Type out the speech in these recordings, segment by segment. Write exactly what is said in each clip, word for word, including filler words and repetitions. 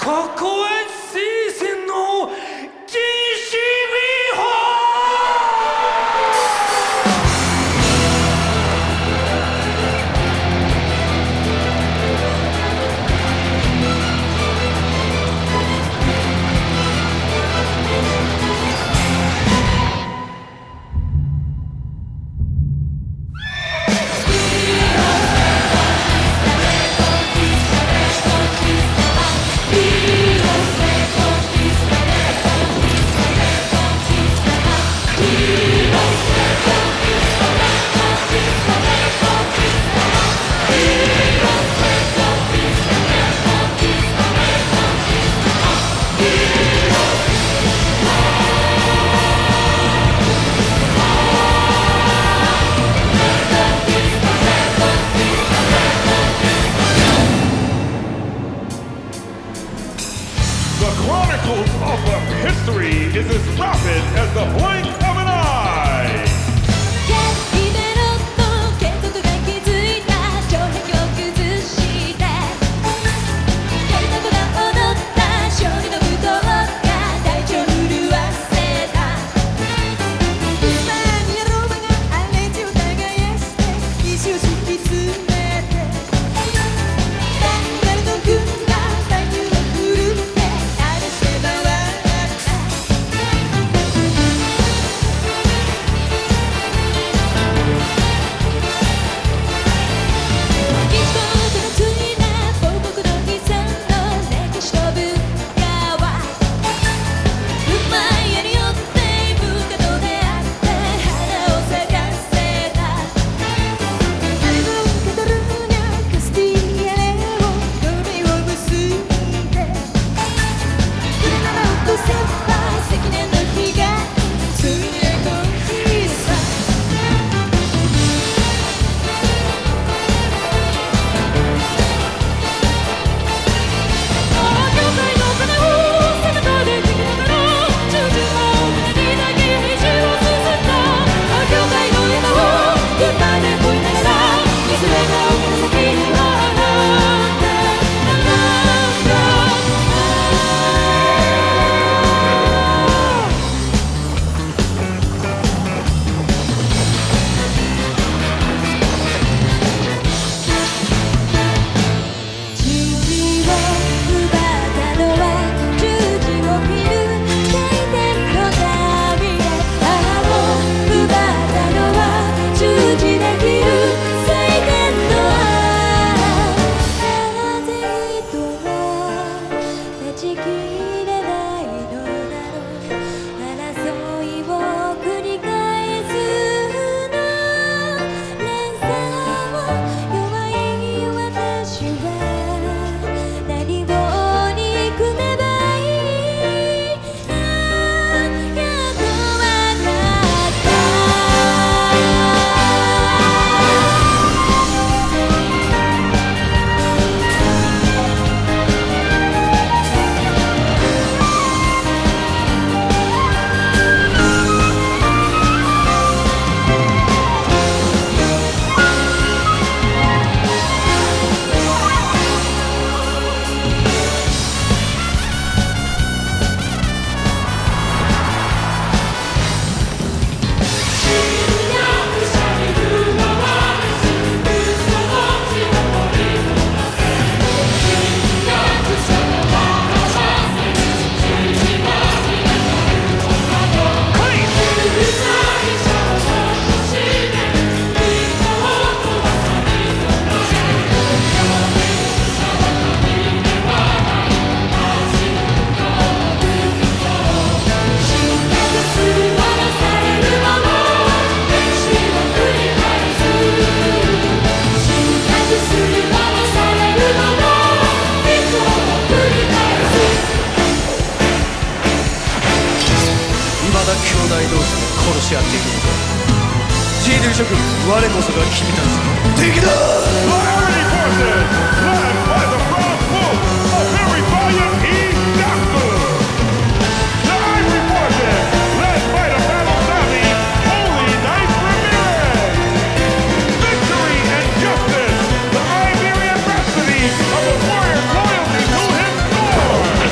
し合っているのか。ジーデル諸君、我こそが君たちの敵だ。 Priority forces, led by the Frog Wolf, a very valiant E-Doctor. The Ivory forces, led by the battle-savvy Holy Knight Ramirez. Victory and justice, the Iberian Rhapsody of the warrior's loyalty to his sword.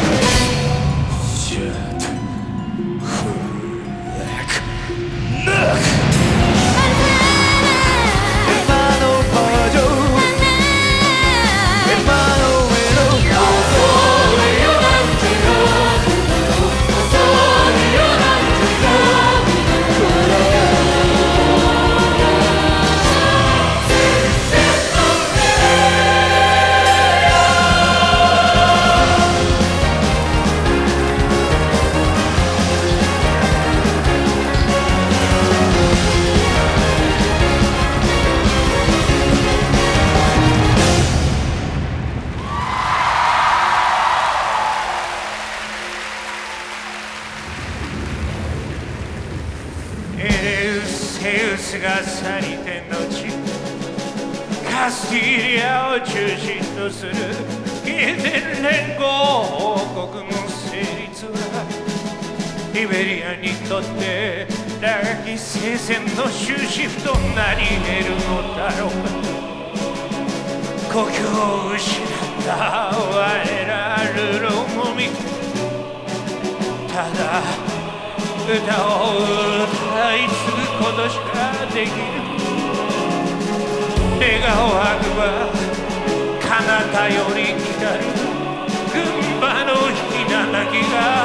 スが去りて後カスティリアを中心とする以前連合王国の成立はイベリアにとって長き聖戦の終止符となり得るのだろうか。故郷を失った我らルロのみただ歌を歌い継ぐことしかできる。笑顔はくば彼方より来たる群馬のひなたきが